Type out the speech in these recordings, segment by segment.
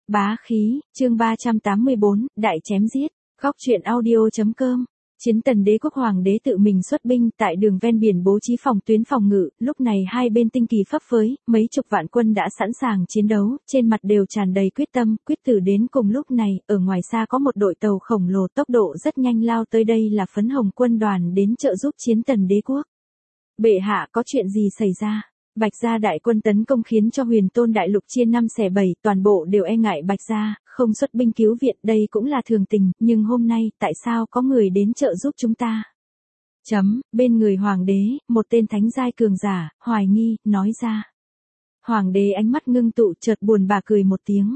Bá khí, chương 384, đại chém giết, góc truyện audio.com. Chiến Tần Đế quốc hoàng đế tự mình xuất binh tại đường ven biển bố trí phòng tuyến phòng ngự, lúc này hai bên tinh kỳ phấp phới, mấy chục vạn quân đã sẵn sàng chiến đấu, trên mặt đều tràn đầy quyết tâm, quyết tử đến cùng lúc này, ở ngoài xa có một đội tàu khổng lồ tốc độ rất nhanh lao tới, đây là Phấn Hồng quân đoàn đến trợ giúp Chiến Tần Đế quốc. Bệ hạ, có chuyện gì xảy ra? Bạch gia đại quân tấn công khiến cho Huyền Tôn đại lục chia 5/7, toàn bộ đều e ngại Bạch gia, không xuất binh cứu viện, đây cũng là thường tình, nhưng hôm nay, tại sao có người đến trợ giúp chúng ta? Bên người hoàng đế, một tên thánh giai cường giả, hoài nghi, nói ra. Hoàng đế ánh mắt ngưng tụ, chợt buồn bã cười một tiếng.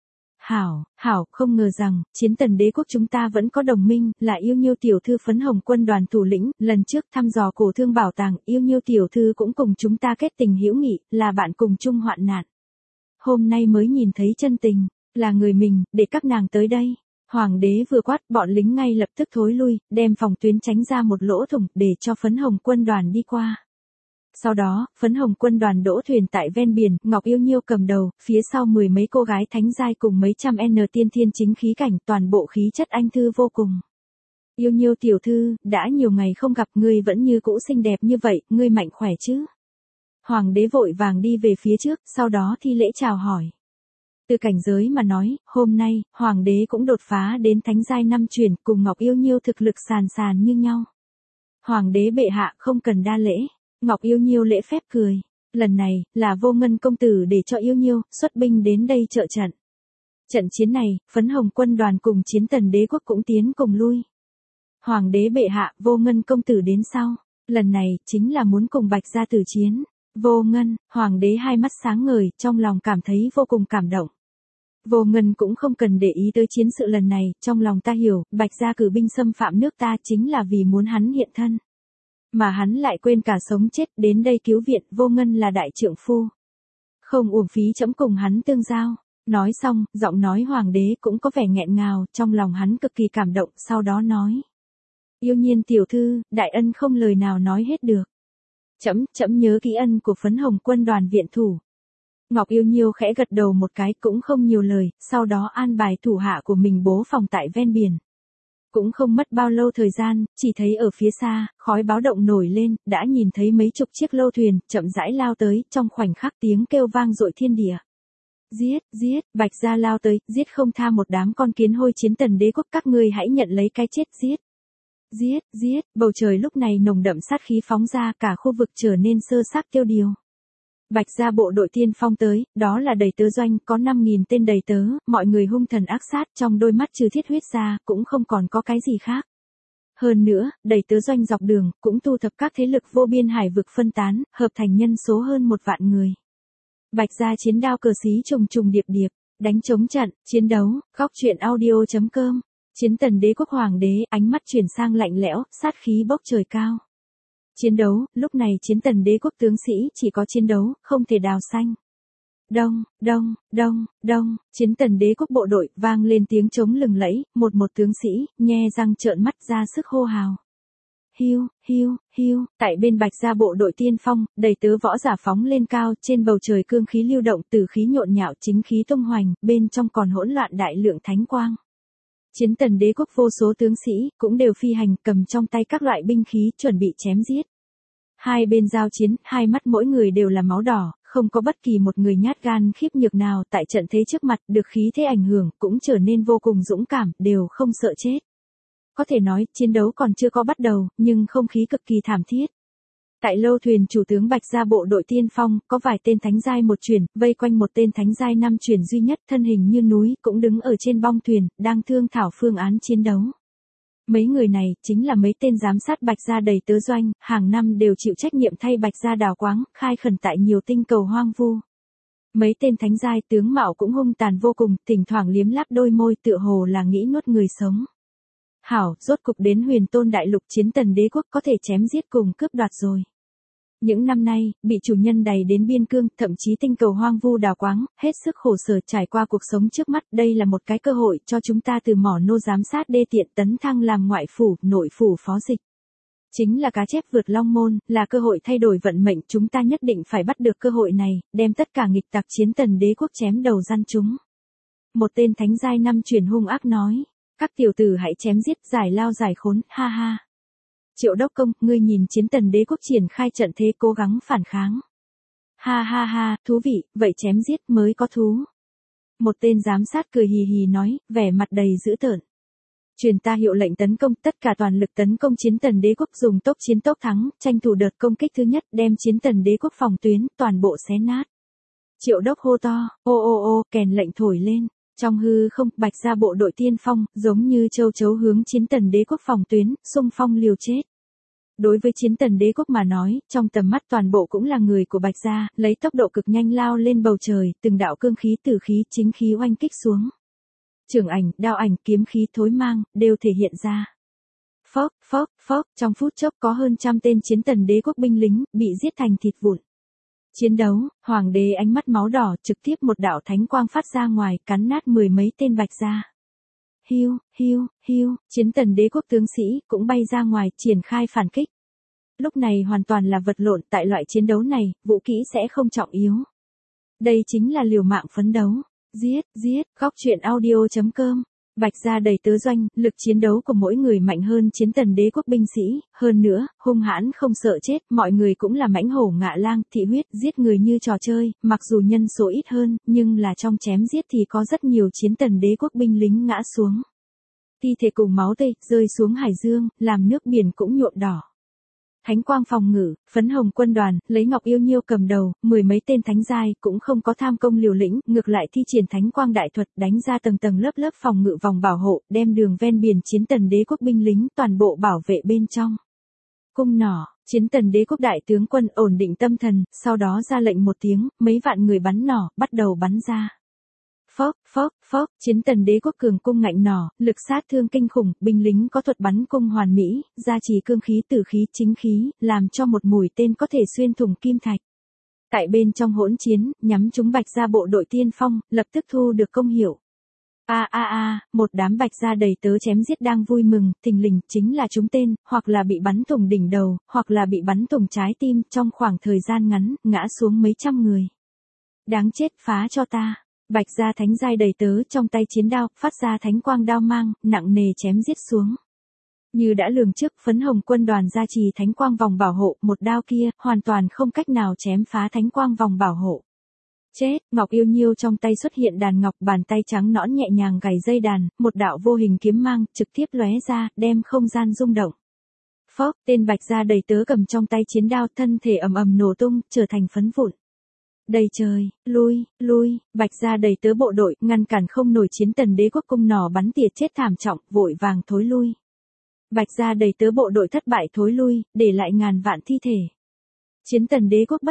Hảo, không ngờ rằng, Chiến Tần Đế quốc chúng ta vẫn có đồng minh, là Yêu Nhiêu tiểu thư Phấn Hồng quân đoàn thủ lĩnh, lần trước thăm dò cổ thương bảo tàng, Yêu Nhiêu tiểu thư cũng cùng chúng ta kết tình hữu nghị, là bạn cùng chung hoạn nạn. Hôm nay mới nhìn thấy chân tình, là người mình, để các nàng tới đây. Hoàng đế vừa quát, bọn lính ngay lập tức thối lui, đem phòng tuyến tránh ra một lỗ thủng, để cho Phấn Hồng quân đoàn đi qua. Sau đó, Phấn Hồng quân đoàn đỗ thuyền tại ven biển, Ngọc Yêu Nhiêu cầm đầu, phía sau 10 mấy cô gái thánh giai cùng mấy trăm tiên thiên chính khí cảnh, toàn bộ khí chất anh thư vô cùng. Yêu Nhiêu tiểu thư, đã nhiều ngày không gặp, ngươi vẫn như cũ xinh đẹp như vậy, ngươi mạnh khỏe chứ? Hoàng đế vội vàng đi về phía trước, sau đó thi lễ chào hỏi. Từ cảnh giới mà nói, hôm nay, Hoàng đế cũng đột phá đến thánh giai 5 chuyển, cùng Ngọc Yêu Nhiêu thực lực sàn như nhau. Hoàng đế bệ hạ không cần đa lễ. Ngọc Yêu Nhiêu lễ phép cười. Lần này, là Vô Ngân công tử để cho Yêu Nhiêu xuất binh đến đây trợ trận. Trận chiến này, Phấn Hồng quân đoàn cùng Chiến Tần Đế quốc cũng tiến cùng lui. Hoàng đế bệ hạ, Vô Ngân công tử đến sau. Lần này, chính là muốn cùng Bạch gia tử chiến. Vô Ngân, Hoàng đế hai mắt sáng ngời, trong lòng cảm thấy vô cùng cảm động. Vô Ngân cũng không cần để ý tới chiến sự lần này, trong lòng ta hiểu, Bạch gia cử binh xâm phạm nước ta chính là vì muốn hắn hiện thân. Mà hắn lại quên cả sống chết, đến đây cứu viện, Vô Ngân là đại trượng phu. Không uổng phí trẫm cùng hắn tương giao. Nói xong, giọng nói hoàng đế cũng có vẻ nghẹn ngào, trong lòng hắn cực kỳ cảm động, sau đó nói. Yêu Nhiên tiểu thư, đại ân không lời nào nói hết được. Trẫm nhớ kỹ ân của Phấn Hồng quân đoàn viện thủ. Ngọc Yêu Nhiêu khẽ gật đầu một cái, cũng không nhiều lời, sau đó an bài thủ hạ của mình bố phòng tại ven biển. Cũng không mất bao lâu thời gian, chỉ thấy ở phía xa, khói báo động nổi lên, đã nhìn thấy mấy chục chiếc lâu thuyền, chậm rãi lao tới, trong khoảnh khắc tiếng kêu vang dội thiên địa. Giết, Bạch gia lao tới, giết không tha một đám con kiến hôi Chiến Tần Đế quốc, các ngươi hãy nhận lấy cái chết, giết, bầu trời lúc này nồng đậm sát khí phóng ra, cả khu vực trở nên sơ xác tiêu điều. Bạch gia bộ đội tiên phong tới, đó là đầy tớ doanh, có 5.000 tên đầy tớ, mọi người hung thần ác sát, trong đôi mắt trừ thiết huyết ra, cũng không còn có cái gì khác. Hơn nữa, đầy tớ doanh dọc đường, cũng thu thập các thế lực vô biên hải vực phân tán, hợp thành nhân số hơn 1 vạn người. Bạch gia chiến đao cờ xí trùng điệp, đánh chống trận, chiến đấu, góc truyện audio.com. Chiến Tần Đế quốc hoàng đế, ánh mắt chuyển sang lạnh lẽo, sát khí bốc trời cao. Chiến đấu, lúc này Chiến Tần Đế quốc tướng sĩ chỉ có chiến đấu, không thể đào xanh. Đông, Chiến Tần Đế quốc bộ đội vang lên tiếng trống lừng lẫy, một tướng sĩ, nhe răng trợn mắt ra sức hô hào. Hiu, tại bên Bạch gia bộ đội tiên phong, đầy tớ võ giả phóng lên cao, trên bầu trời cương khí lưu động, tử khí nhộn nhạo, chính khí tung hoành, bên trong còn hỗn loạn đại lượng thánh quang. Chiến Tần Đế quốc vô số tướng sĩ, cũng đều phi hành, cầm trong tay các loại binh khí, chuẩn bị chém giết. Hai bên giao chiến, hai mắt mỗi người đều là máu đỏ, không có bất kỳ một người nhát gan khiếp nhược nào tại trận thế trước mặt, được khí thế ảnh hưởng, cũng trở nên vô cùng dũng cảm, đều không sợ chết. Có thể nói, chiến đấu còn chưa có bắt đầu, nhưng không khí cực kỳ thảm thiết. Tại lâu thuyền chủ tướng Bạch gia bộ đội tiên phong, có vài tên thánh giai 1 chuyển, vây quanh một tên thánh giai 5 chuyển duy nhất, thân hình như núi, cũng đứng ở trên bong thuyền, đang thương thảo phương án chiến đấu. Mấy người này, chính là mấy tên giám sát Bạch gia đầy tớ doanh, hàng năm đều chịu trách nhiệm thay Bạch gia đào quáng, khai khẩn tại nhiều tinh cầu hoang vu. Mấy tên thánh giai tướng mạo cũng hung tàn vô cùng, thỉnh thoảng liếm láp đôi môi, tựa hồ là nghĩ nuốt người sống. Hảo, rốt cục đến Huyền Tôn đại lục, Chiến Tần Đế quốc có thể chém giết cùng cướp đoạt rồi. Những năm nay, bị chủ nhân đày đến biên cương, thậm chí tinh cầu hoang vu đào quáng, hết sức khổ sở trải qua cuộc sống trước mắt, đây là một cái cơ hội cho chúng ta từ mỏ nô giám sát đê tiện tấn thăng làm ngoại phủ, nội phủ phó dịch. Chính là cá chép vượt long môn, là cơ hội thay đổi vận mệnh, chúng ta nhất định phải bắt được cơ hội này, đem tất cả nghịch tặc Chiến Tần Đế quốc chém đầu gian chúng. Một tên thánh giai năm truyền hung ác nói. Các tiểu tử hãy chém giết, giải lao giải khốn, ha ha. Triệu đốc công, ngươi nhìn chiến tần đế quốc triển khai trận thế cố gắng phản kháng. Ha ha ha, thú vị, vậy chém giết mới có thú. Một tên giám sát cười hì hì nói, vẻ mặt đầy dữ tợn. Truyền ta hiệu lệnh tấn công, tất cả toàn lực tấn công chiến tần đế quốc, dùng tốc chiến tốc thắng, tranh thủ đợt công kích thứ nhất, đem chiến tần đế quốc phòng tuyến, toàn bộ xé nát. Triệu đốc hô to, ô ô ô, kèn lệnh thổi lên. Trong hư không, Bạch Gia bộ đội tiên phong, giống như châu chấu hướng chiến tần đế quốc phòng tuyến, xung phong liều chết. Đối với chiến tần đế quốc mà nói, trong tầm mắt toàn bộ cũng là người của Bạch Gia, lấy tốc độ cực nhanh lao lên bầu trời, từng đạo cương khí tử khí chính khí oanh kích xuống. Trường ảnh, đao ảnh, kiếm khí thối mang, đều thể hiện ra. Phốc, phốc, phốc, trong phút chốc có hơn 100 tên chiến tần đế quốc binh lính, bị giết thành thịt vụn. Chiến đấu, hoàng đế ánh mắt máu đỏ, trực tiếp một đạo thánh quang phát ra ngoài, cắn nát 10 mấy tên Bạch Gia. Hiu, hiu, hiu, chiến tần đế quốc tướng sĩ, cũng bay ra ngoài, triển khai phản kích. Lúc này hoàn toàn là vật lộn, tại loại chiến đấu này, vũ kỹ sẽ không trọng yếu. Đây chính là liều mạng phấn đấu. Giết, giết, góc truyện audio.com. Bạch Gia đầy tớ doanh, lực chiến đấu của mỗi người mạnh hơn chiến tần đế quốc binh sĩ, hơn nữa, hung hãn không sợ chết, mọi người cũng là mãnh hổ ngạ lang, thị huyết, giết người như trò chơi, mặc dù nhân số ít hơn, nhưng là trong chém giết thì có rất nhiều chiến tần đế quốc binh lính ngã xuống. Thi thể cùng máu tươi, rơi xuống hải dương, làm nước biển cũng nhuộm đỏ. Thánh quang phòng ngự, phấn hồng quân đoàn, lấy Ngọc Yêu Nhiêu cầm đầu, 10 mấy tên thánh giai, cũng không có tham công liều lĩnh, ngược lại thi triển thánh quang đại thuật, đánh ra tầng tầng lớp lớp phòng ngự vòng bảo hộ, đem đường ven biển chiến tần đế quốc binh lính toàn bộ bảo vệ bên trong. Cung nỏ, chiến tần đế quốc đại tướng quân ổn định tâm thần, sau đó ra lệnh một tiếng, mấy vạn người bắn nỏ, bắt đầu bắn ra. Phốc, phốc, phốc, chiến tần đế quốc cường cung ngạnh nỏ, lực sát thương kinh khủng, binh lính có thuật bắn cung hoàn mỹ, gia trì cương khí tử khí chính khí, làm cho một mũi tên có thể xuyên thủng kim thạch. Tại bên trong hỗn chiến, nhắm trúng Bạch Gia bộ đội tiên phong, lập tức thu được công hiệu. Một đám Bạch Gia đầy tớ chém giết đang vui mừng, thình lình, chính là trúng tên, hoặc là bị bắn thủng đỉnh đầu, hoặc là bị bắn thủng trái tim, trong khoảng thời gian ngắn, ngã xuống mấy trăm người. Đáng chết, phá cho ta. Bạch Gia thánh giai đầy tớ trong tay chiến đao, phát ra thánh quang đao mang, nặng nề chém giết xuống. Như đã lường trước, phấn hồng quân đoàn gia trì thánh quang vòng bảo hộ, một đao kia, hoàn toàn không cách nào chém phá thánh quang vòng bảo hộ. Chết, Ngọc Yêu Nhiêu trong tay xuất hiện đàn ngọc, bàn tay trắng nõn nhẹ nhàng gảy dây đàn, một đạo vô hình kiếm mang, trực tiếp lóe ra, đem không gian rung động. Phốc, tên Bạch Gia đầy tớ cầm trong tay chiến đao, thân thể ầm ầm nổ tung, trở thành phấn vụn. Đầy trời, lui, Bạch Gia đầy tớ bộ đội, ngăn cản không nổi chiến tần đế quốc cung nỏ bắn tỉa chết thảm trọng, vội vàng thối lui. Bạch Gia đầy tớ bộ đội thất bại thối lui, để lại ngàn vạn thi thể. Chiến tần đế quốc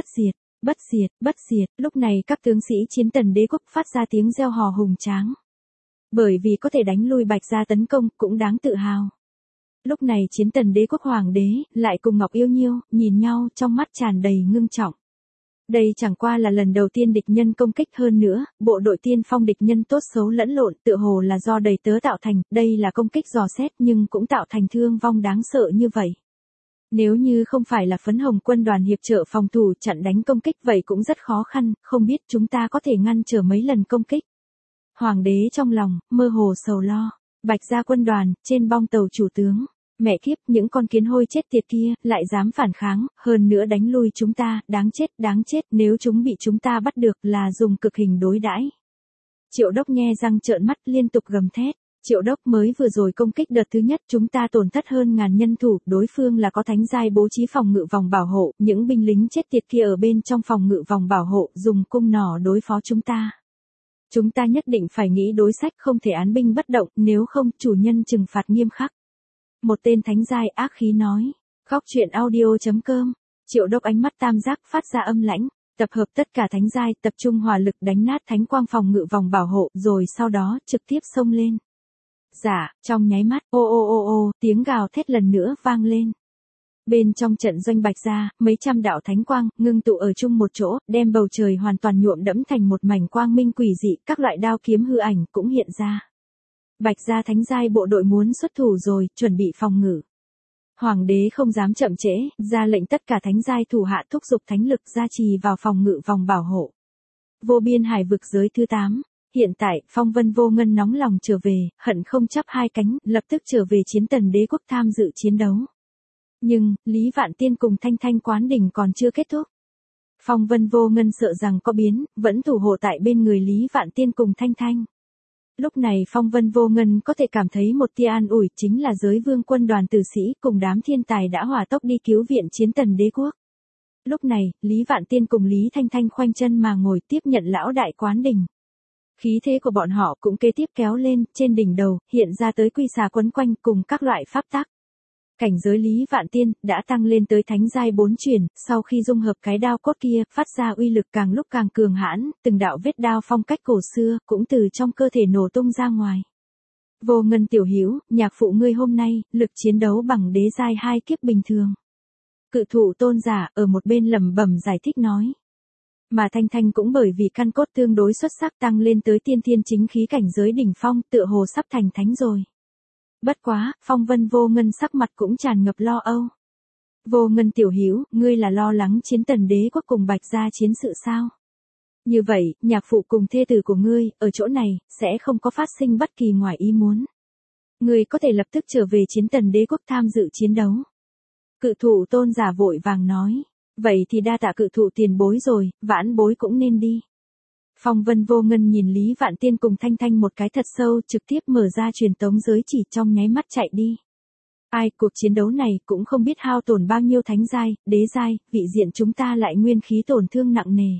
bất diệt, lúc này các tướng sĩ chiến tần đế quốc phát ra tiếng reo hò hùng tráng. Bởi vì có thể đánh lui Bạch Gia tấn công, cũng đáng tự hào. Lúc này chiến tần đế quốc hoàng đế, lại cùng Ngọc Yêu Nhiêu, nhìn nhau, trong mắt tràn đầy ngưng trọng. Đây chẳng qua là lần đầu tiên địch nhân công kích, hơn nữa, bộ đội tiên phong địch nhân tốt xấu lẫn lộn, tựa hồ là do đầy tớ tạo thành, đây là công kích dò xét nhưng cũng tạo thành thương vong đáng sợ như vậy. Nếu như không phải là phấn hồng quân đoàn hiệp trợ phòng thủ chặn đánh công kích vậy cũng rất khó khăn, không biết chúng ta có thể ngăn trở mấy lần công kích. Hoàng đế trong lòng, mơ hồ sầu lo, Bạch Gia quân đoàn, trên bong tàu chủ tướng. Mẹ kiếp, những con kiến hôi chết tiệt kia, lại dám phản kháng, hơn nữa đánh lui chúng ta, đáng chết, nếu chúng bị chúng ta bắt được là dùng cực hình đối đãi. Triệu đốc nghe răng trợn mắt liên tục gầm thét. Triệu đốc mới vừa rồi công kích đợt thứ nhất chúng ta tổn thất hơn ngàn nhân thủ, đối phương là có thánh giai bố trí phòng ngự vòng bảo hộ, những binh lính chết tiệt kia ở bên trong phòng ngự vòng bảo hộ, dùng cung nỏ đối phó chúng ta. Chúng ta nhất định phải nghĩ đối sách, không thể án binh bất động, nếu không chủ nhân trừng phạt nghiêm khắc. Một tên thánh giai ác khí nói. Góc truyện audio.com. Triệu đốc ánh mắt tam giác phát ra âm lãnh, tập hợp tất cả thánh giai, tập trung hỏa lực đánh nát thánh quang phòng ngự vòng bảo hộ, rồi sau đó trực tiếp xông lên. Dạ, trong nháy mắt, tiếng gào thét lần nữa vang lên. Bên trong trận doanh Bạch Gia, mấy trăm đạo thánh quang ngưng tụ ở chung một chỗ, đem bầu trời hoàn toàn nhuộm đẫm thành một mảnh quang minh quỷ dị, các loại đao kiếm hư ảnh cũng hiện ra. Bạch Gia thánh giai bộ đội muốn xuất thủ rồi, chuẩn bị phòng ngự. Hoàng đế không dám chậm trễ, ra lệnh tất cả thánh giai thủ hạ thúc giục thánh lực gia trì vào phòng ngự vòng bảo hộ. Vô biên hải vực giới thứ 8. Hiện tại, phong vân vô ngân nóng lòng trở về, hận không chắp hai cánh, lập tức trở về chiến tần đế quốc tham dự chiến đấu. Nhưng, Lý Vạn Tiên cùng Thanh Thanh quán đỉnh còn chưa kết thúc. Phong vân vô ngân sợ rằng có biến, vẫn thủ hộ tại bên người Lý Vạn Tiên cùng Thanh Thanh. Lúc này phong vân vô ngân có thể cảm thấy một tia an ủi, chính là giới vương quân đoàn tử sĩ cùng đám thiên tài đã hỏa tốc đi cứu viện chiến tần đế quốc. Lúc này, Lý Vạn Tiên cùng Lý Thanh Thanh khoanh chân mà ngồi tiếp nhận lão đại quán đỉnh. Khí thế của bọn họ cũng kế tiếp kéo lên, trên đỉnh đầu, hiện ra tới quy xà quấn quanh cùng các loại pháp tắc. Cảnh giới Lý Vạn Tiên đã tăng lên tới thánh giai 4 chuyển, sau khi dung hợp cái đao cốt kia, phát ra uy lực càng lúc càng cường hãn, từng đạo vết đao phong cách cổ xưa cũng từ trong cơ thể nổ tung ra ngoài. Vô Ngân tiểu hữu, nhạc phụ ngươi hôm nay, lực chiến đấu bằng đế giai 2 kiếp bình thường. Cự thụ tôn giả ở một bên lẩm bẩm giải thích nói. Mà Thanh Thanh cũng bởi vì căn cốt tương đối xuất sắc tăng lên tới tiên thiên chính khí cảnh giới đỉnh phong, tựa hồ sắp thành thánh rồi. Bất quá, phong vân vô ngân sắc mặt cũng tràn ngập lo âu. Vô Ngân tiểu hữu, ngươi là lo lắng chiến tần đế quốc cùng Bạch gia chiến sự sao? Như vậy, nhạc phụ cùng thê tử của ngươi, ở chỗ này, sẽ không có phát sinh bất kỳ ngoài ý muốn. Ngươi có thể lập tức trở về chiến tần đế quốc tham dự chiến đấu. Cự thụ tôn giả vội vàng nói. Vậy thì đa tạ cự thụ tiền bối rồi, vãn bối cũng nên đi. Phong vân vô ngân nhìn Lý Vạn Tiên cùng Thanh Thanh một cái thật sâu, trực tiếp mở ra truyền tống giới chỉ trong nháy mắt chạy đi. Ai, cuộc chiến đấu này cũng không biết hao tổn bao nhiêu thánh giai, đế giai, vị diện chúng ta lại nguyên khí tổn thương nặng nề.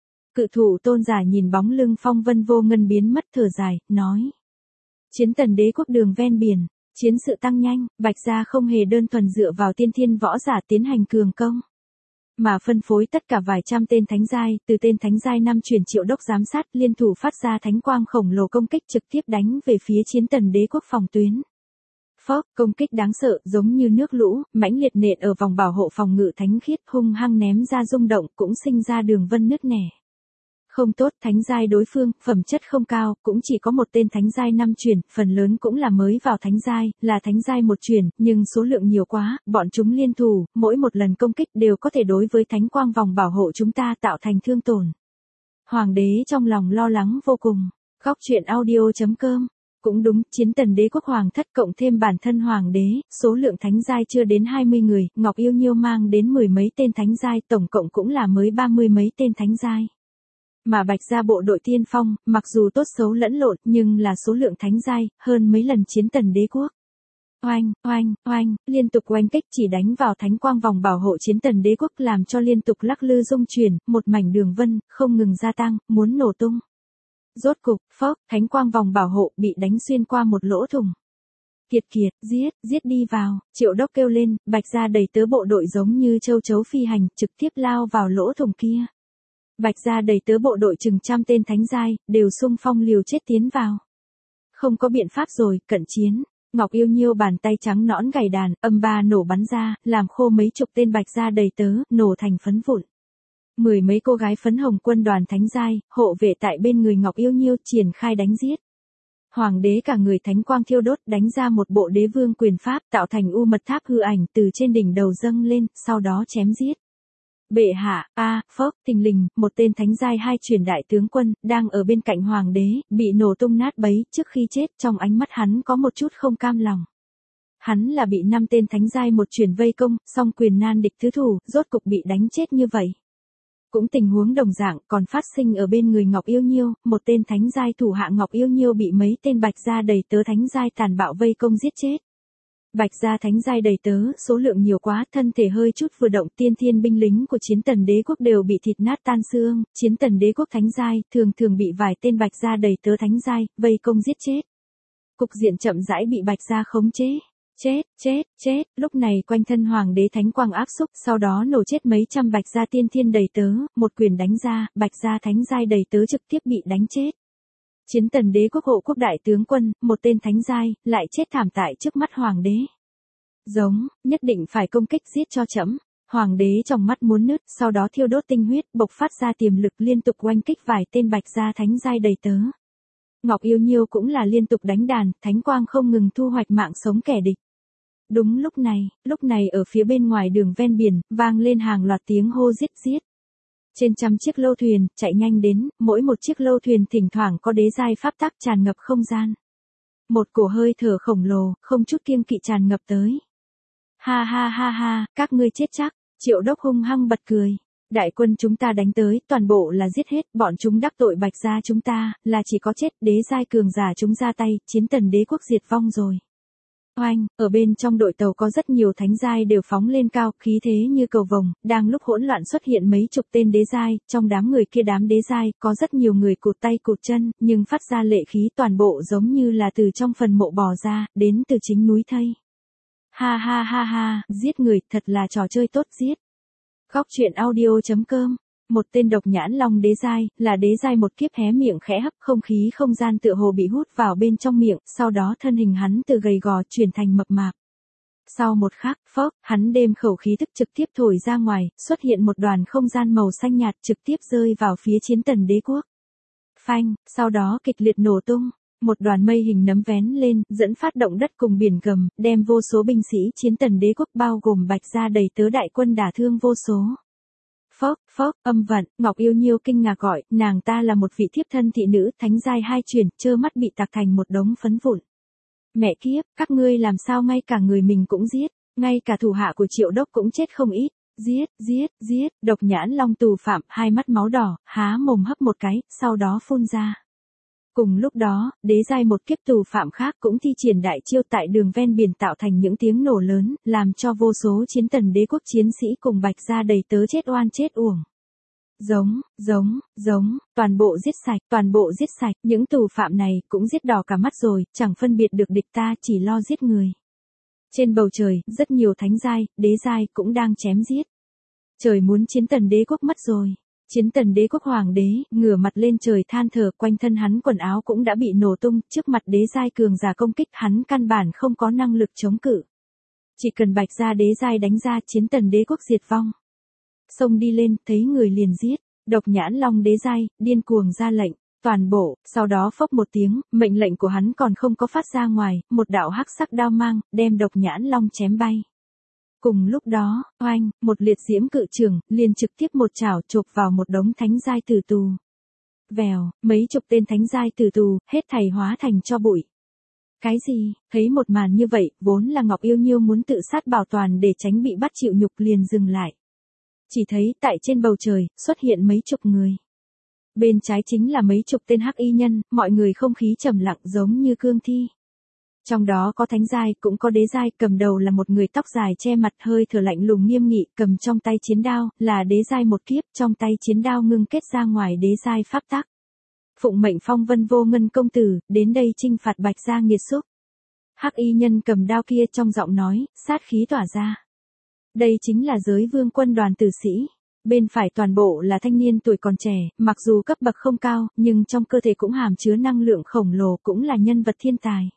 Cự thụ tôn giả nhìn bóng lưng phong vân vô ngân biến mất thở dài, nói. Chiến tần đế quốc đường ven biển, chiến sự tăng nhanh, Bạch gia không hề đơn thuần dựa vào tiên thiên võ giả tiến hành cường công. Mà phân phối tất cả vài trăm tên thánh giai, từ tên thánh giai 5 truyền triệu đốc giám sát liên thủ phát ra thánh quang khổng lồ công kích trực tiếp đánh về phía chiến tần đế quốc phòng tuyến. Phốc, công kích đáng sợ, giống như nước lũ, mãnh liệt nện ở vòng bảo hộ phòng ngự thánh khiết, hung hăng ném ra rung động, cũng sinh ra đường vân nứt nẻ. Không tốt, thánh giai đối phương, phẩm chất không cao, cũng chỉ có một tên thánh giai 5 truyền, phần lớn cũng là mới vào thánh giai, là thánh giai 1 truyền, nhưng số lượng nhiều quá, bọn chúng liên thủ, mỗi một lần công kích đều có thể đối với thánh quang vòng bảo hộ chúng ta tạo thành thương tổn. Hoàng đế trong lòng lo lắng vô cùng. Góc truyện audio.com. Cũng đúng, chiến tần đế quốc hoàng thất cộng thêm bản thân hoàng đế, số lượng thánh giai chưa đến 20 người, Ngọc Yêu Nhiêu mang đến 10 mấy tên thánh giai, tổng cộng cũng là mới 30 mấy tên thánh giai. Mà Bạch gia bộ đội tiên phong, mặc dù tốt xấu lẫn lộn, nhưng là số lượng thánh giai, hơn mấy lần chiến tần đế quốc. Oanh, oanh, oanh, liên tục oanh kích chỉ đánh vào thánh quang vòng bảo hộ chiến tần đế quốc làm cho liên tục lắc lư rung chuyển, một mảnh đường vân, không ngừng gia tăng, muốn nổ tung. Rốt cục, phốc, thánh quang vòng bảo hộ bị đánh xuyên qua một lỗ thủng. Kiệt kiệt, giết đi vào, triệu đốc kêu lên, Bạch gia đẩy tớ bộ đội giống như châu chấu phi hành, trực tiếp lao vào lỗ thủng kia. Bạch gia đẩy tớ bộ đội chừng trăm tên thánh giai, đều xung phong liều chết tiến vào. Không có biện pháp rồi, cận chiến. Ngọc Yêu Nhiêu bàn tay trắng nõn gảy đàn, âm ba nổ bắn ra, làm khô mấy chục tên Bạch gia đầy tớ, nổ thành phấn vụn. 10 mấy cô gái phấn hồng quân đoàn thánh giai, hộ vệ tại bên người Ngọc Yêu Nhiêu triển khai đánh giết. Hoàng đế cả người thánh quang thiêu đốt đánh ra một bộ đế vương quyền pháp tạo thành u mật tháp hư ảnh từ trên đỉnh đầu dâng lên, sau đó chém giết. Bệ hạ, phốc, thình lình, một tên thánh giai 2 truyền đại tướng quân, đang ở bên cạnh hoàng đế, bị nổ tung nát bấy, trước khi chết, trong ánh mắt hắn có một chút không cam lòng. Hắn là bị 5 tên thánh giai 1 truyền vây công, song quyền nan địch tứ thủ, rốt cục bị đánh chết như vậy. Cũng tình huống đồng dạng, còn phát sinh ở bên người Ngọc Yêu Nhiêu, một tên thánh giai thủ hạ Ngọc Yêu Nhiêu bị mấy tên Bạch gia đầy tớ thánh giai tàn bạo vây công giết chết. Bạch gia thánh giai đầy tớ, số lượng nhiều quá, thân thể hơi chút vừa động, tiên thiên binh lính của chiến tần đế quốc đều bị thịt nát tan xương, chiến tần đế quốc thánh giai, thường bị vài tên Bạch gia đầy tớ thánh giai, vây công giết chết. Cục diện chậm rãi bị Bạch gia khống chế. Chết, lúc này quanh thân hoàng đế thánh quang áp xúc, sau đó nổ chết mấy trăm Bạch gia tiên thiên đầy tớ, một quyền đánh ra, Bạch gia thánh giai đầy tớ trực tiếp bị đánh chết. Chiến tần đế quốc hộ quốc đại tướng quân, một tên thánh giai, lại chết thảm tại trước mắt hoàng đế. Giống, nhất định phải công kích giết cho trẫm. Hoàng đế trong mắt muốn nứt, sau đó thiêu đốt tinh huyết, bộc phát ra tiềm lực liên tục oanh kích vài tên Bạch gia thánh giai đầy tớ. Ngọc Yêu Nhiêu cũng là liên tục đánh đàn, thánh quang không ngừng thu hoạch mạng sống kẻ địch. Đúng lúc này ở phía bên ngoài đường ven biển, vang lên hàng loạt tiếng hô giết. Trên trăm chiếc lâu thuyền, chạy nhanh đến, mỗi một chiếc lâu thuyền thỉnh thoảng có đế giai pháp tắc tràn ngập không gian. Một cổ hơi thở khổng lồ, không chút kiêng kỵ tràn ngập tới. Ha ha ha ha, các ngươi chết chắc, Triệu Đốc hung hăng bật cười. Đại quân chúng ta đánh tới, toàn bộ là giết hết, bọn chúng đắc tội Bạch gia chúng ta, là chỉ có chết, đế giai cường giả chúng ra tay, chiến tần đế quốc diệt vong rồi. Oanh, ở bên trong đội tàu có rất nhiều thánh giai đều phóng lên cao, khí thế như cầu vồng, đang lúc hỗn loạn xuất hiện mấy chục tên đế giai, trong đám người kia đám đế giai, có rất nhiều người cụt tay cụt chân, nhưng phát ra lệ khí toàn bộ giống như là từ trong phần mộ bò ra, đến từ chính núi thây. Ha ha ha ha, giết người, thật là trò chơi tốt giết. Góc truyện audio.com. Một tên độc nhãn long đế giai, là đế giai một kiếp hé miệng khẽ hấp, không khí không gian tựa hồ bị hút vào bên trong miệng, sau đó thân hình hắn từ gầy gò chuyển thành mập mạp. Sau một khắc, phốc, hắn đem khẩu khí tức trực tiếp thổi ra ngoài, xuất hiện một đoàn không gian màu xanh nhạt trực tiếp rơi vào phía chiến tần đế quốc. Phanh, sau đó kịch liệt nổ tung. Một đoàn mây hình nấm vén lên, dẫn phát động đất cùng biển gầm, đem vô số binh sĩ chiến tần đế quốc bao gồm Bạch gia đầy tớ đại quân đả thương vô số. Phốc, phốc, âm vận, Ngọc Yêu Nhiêu kinh ngạc gọi, nàng ta là một vị thiếp thân thị nữ, thánh giai 2 truyền, trơ mắt bị tạc thành một đống phấn vụn. Mẹ kiếp, các ngươi làm sao ngay cả người mình cũng giết, ngay cả thủ hạ của Triệu Đốc cũng chết không ít. Giết, giết, giết, độc nhãn long tù phạm, hai mắt máu đỏ, há mồm hấp một cái, sau đó phun ra. Cùng lúc đó, đế giai một kiếp tù phạm khác cũng thi triển đại chiêu tại đường ven biển tạo thành những tiếng nổ lớn, làm cho vô số chiến tần đế quốc chiến sĩ cùng Bạch gia đầy tớ chết oan chết uổng. Giống, toàn bộ giết sạch, những tù phạm này cũng giết đỏ cả mắt rồi, chẳng phân biệt được địch ta, chỉ lo giết người. Trên bầu trời, rất nhiều thánh giai, đế giai cũng đang chém giết. Trời muốn chiến tần đế quốc mất rồi. Chiến tần đế quốc hoàng đế, ngửa mặt lên trời than thở, quanh thân hắn quần áo cũng đã bị nổ tung, trước mặt đế giai cường giả công kích hắn căn bản không có năng lực chống cự. Chỉ cần Bạch gia đế giai đánh ra, chiến tần đế quốc diệt vong. Xông đi lên, thấy người liền giết, độc nhãn long đế giai, điên cuồng ra lệnh, toàn bộ, sau đó phốc một tiếng, mệnh lệnh của hắn còn không có phát ra ngoài, một đạo hắc sắc đao mang, đem độc nhãn long chém bay. Cùng lúc đó, oanh, một liệt diễm cự trường, liền trực tiếp một chảo chộp vào một đống thánh giai tử tù. Vèo, mấy chục tên thánh giai tử tù, hết thảy hóa thành tro bụi. Cái gì, thấy một màn như vậy, vốn là Ngọc Yêu Nhiêu muốn tự sát bảo toàn để tránh bị bắt chịu nhục liền dừng lại. Chỉ thấy, tại trên bầu trời, xuất hiện mấy chục người. Bên trái chính là mấy chục tên hắc y nhân, mọi người không khí trầm lặng giống như cương thi. Trong đó có thánh giai, cũng có đế giai, cầm đầu là một người tóc dài che mặt hơi thở lạnh lùng nghiêm nghị, cầm trong tay chiến đao, là đế giai một kiếp, trong tay chiến đao ngưng kết ra ngoài đế giai pháp tắc. Phụng mệnh phong vân vô ngân công tử, đến đây chinh phạt Bạch gia nghiệt xúc. Hắc y nhân cầm đao kia trong giọng nói, sát khí tỏa ra. Đây chính là giới vương quân đoàn tử sĩ. Bên phải toàn bộ là thanh niên tuổi còn trẻ, mặc dù cấp bậc không cao, nhưng trong cơ thể cũng hàm chứa năng lượng khổng lồ, cũng là nhân vật thiên tài.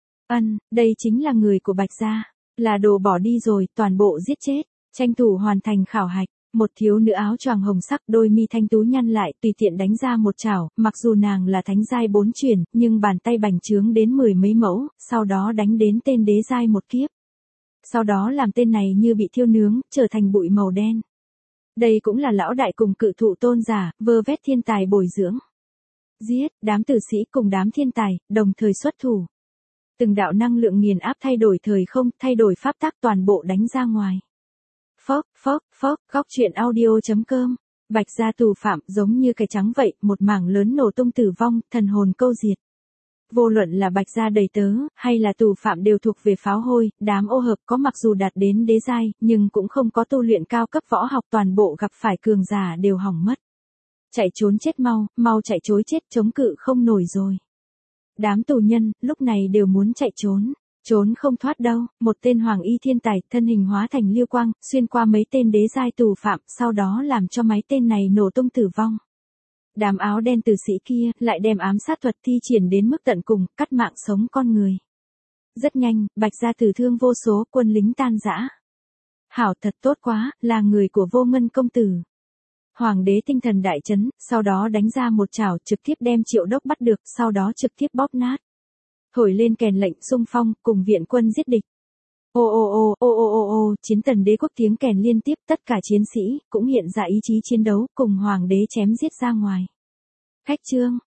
Đây chính là người của Bạch gia, là đồ bỏ đi rồi, toàn bộ giết chết, tranh thủ hoàn thành khảo hạch. Một thiếu nữ áo choàng hồng sắc, đôi mi thanh tú nhăn lại, tùy tiện đánh ra một chảo, mặc dù nàng là thánh giai 4 truyền, nhưng bàn tay bành trướng đến 10 mấy mẫu, sau đó đánh đến tên đế giai một kiếp. Sau đó làm tên này như bị thiêu nướng, trở thành bụi màu đen. Đây cũng là lão đại cùng cự thụ tôn giả, vơ vét thiên tài bồi dưỡng. Giết, đám tử sĩ cùng đám thiên tài, đồng thời xuất thủ. Từng đạo năng lượng nghiền áp thay đổi thời không, thay đổi pháp tắc toàn bộ đánh ra ngoài. Phốc, góc truyện audio.com. Bạch gia tù phạm giống như cái trắng vậy, một mảng lớn nổ tung tử vong, thần hồn câu diệt. Vô luận là Bạch gia đầy tớ, hay là tù phạm đều thuộc về pháo hôi, đám ô hợp có mặc dù đạt đến đế giai, nhưng cũng không có tu luyện cao cấp võ học, toàn bộ gặp phải cường giả đều hỏng mất. Chạy trốn chết mau chạy trối chết, chống cự không nổi rồi. Đám tù nhân, lúc này đều muốn chạy trốn không thoát đâu, một tên hoàng y thiên tài, thân hình hóa thành lưu quang, xuyên qua mấy tên đế giai tù phạm, sau đó làm cho mấy tên này nổ tung tử vong. Đám áo đen tử sĩ kia, lại đem ám sát thuật thi triển đến mức tận cùng, cắt mạng sống con người. Rất nhanh, Bạch gia tử thương vô số, quân lính tan rã. Hảo thật tốt quá, là người của Vô Ngân công tử. Hoàng đế tinh thần đại chấn, sau đó đánh ra một chảo trực tiếp đem Triệu Đốc bắt được, sau đó trực tiếp bóp nát. Thổi lên kèn lệnh xung phong, cùng viện quân giết địch. Ô ô ô ô ô ô ô, chiến tần đế quốc tiếng kèn liên tiếp, tất cả chiến sĩ cũng hiện ra ý chí chiến đấu, cùng hoàng đế chém giết ra ngoài. Khách trương